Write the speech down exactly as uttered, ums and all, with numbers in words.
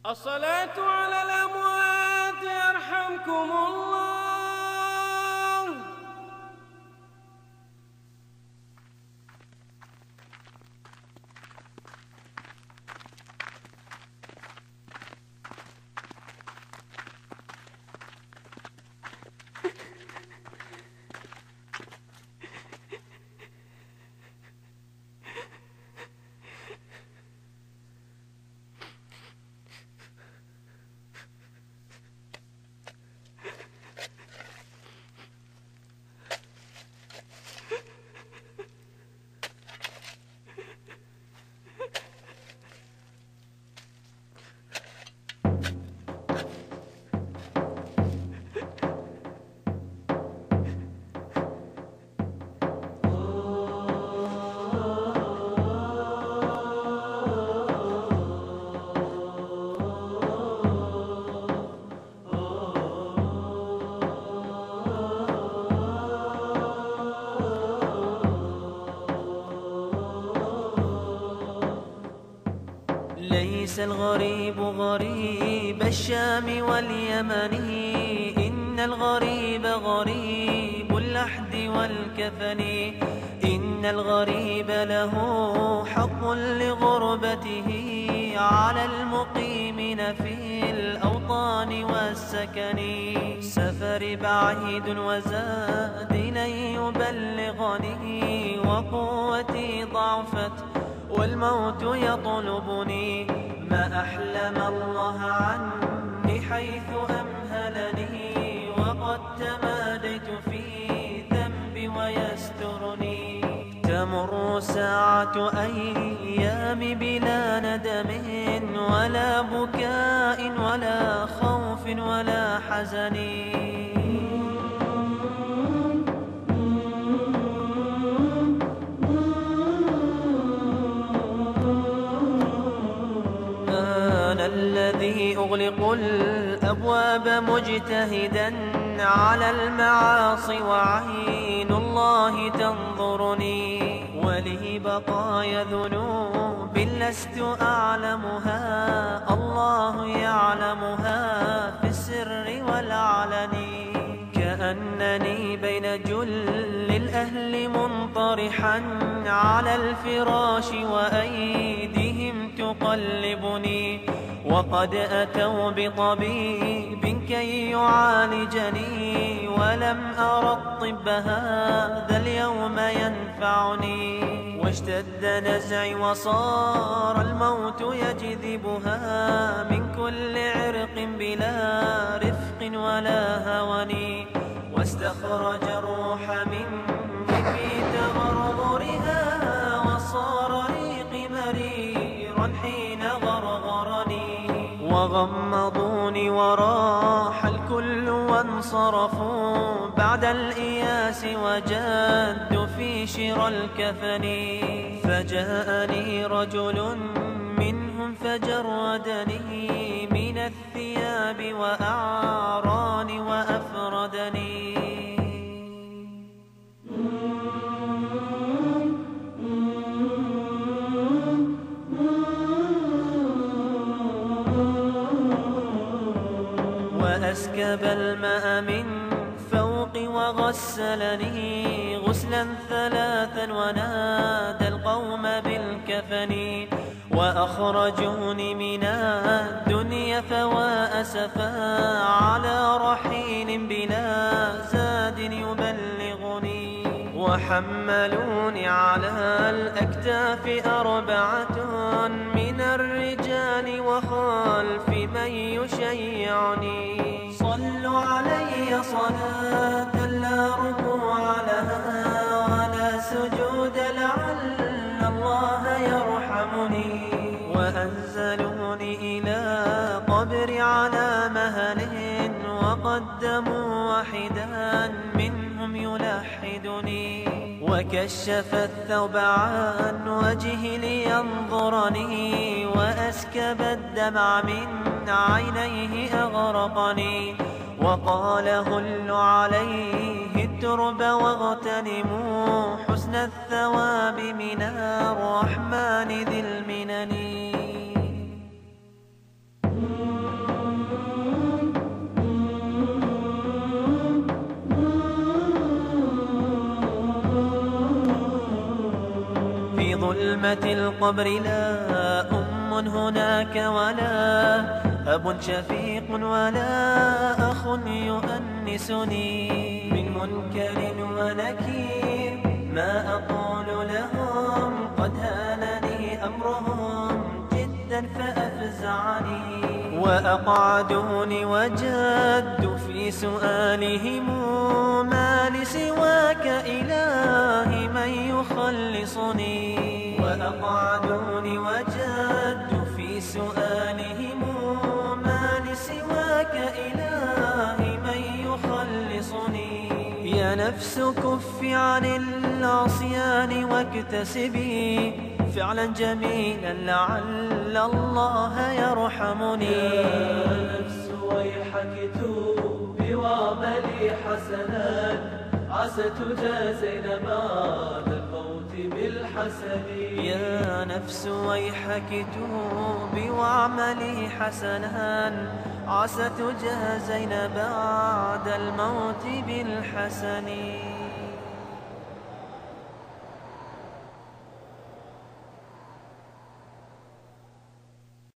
الصلاة على الأموات يرحمكم الله. ليس الغريب غريب الشام واليمن، إن الغريب غريب اللحد والكفن. إن الغريب له حق لغربته على المقيمين في الأوطان والسكن. سفر بعيد وزاد لن يبلغني، وقوتي ضعفت والموت يطلبني. ما أحلم الله عني حيث أمهلني، وقد تماديت في ذنبي ويسترني. تمر ساعة أيام بلا ندم ولا بكاء ولا خوف ولا حزن. الذي أغلق الأبواب مجتهدا على المعاصي، وعين الله تنظرني. ولي بقايا ذنوب لست أعلمها، الله يعلمها في السر والعلن. كأنني بين جل الأهل منطرحا على الفراش، وأيديهم تقلبني. وقد أتوا بطبيب كي يعالجني، ولم أرى الطب هذا اليوم ينفعني. واشتد نزعي وصار الموت يجذبها من كل عرق بلا رفق ولا هون. واستخرج الروح مني في تغرغرها، وصار ريقي مريرا حين غرغرني. وغمضوني وراح الكل وانصرفوا بعد الإياس، وجادوا في شرى الكفن. فجاءني رجل منهم فجردني من الثياب وأعراني وأفردني. وأسكب الماء من فوقي وغسلني غسلا ثلاثا، ونادى القوم بالكفن. وأخرجوني من الدنيا فوا أسفا على رحيل بلا زاد يبلغني. وحملوني على الأكتاف أربعة من الرجال، وخلفي من يشيعني. صلوا علي صلاة لا ركوع لها ولا سجود، لعل الله يرحمني. وأنزلوني إلى قبر على مهل، وقدموا واحدا منهم يلحدني. وكشف الثوب عن وجهي لينظرني، وأسكب الدمع من عينيه أغرقني. وقال هلوا عليه الترب واغتنموا حسن الثواب من الرحمن ذي المنن. ظلمة القبر لا أم هناك ولا أب شفيق ولا أخ يؤنسني. من منكر ونكير ما أقول لهم، قد هانني أمرهم جدا فأفزعني. وأقعدوني وجدوا في سؤالهم ما لسواك إلهي من يخلصني. وأقعدوني وجدوا في سؤالهم ما لسواك إلهي من يخلصني. يا نفس كفي عن العصيان واكتسبي فعلا جميلا لعل الله يرحمني. يا نفس ويحك توبي واعملي حسنا، عسى تجازين بعد الموت بالحسن. يا نفس ويحك توبي واعملي حسنا، عسى تجازين بعد الموت بالحسن.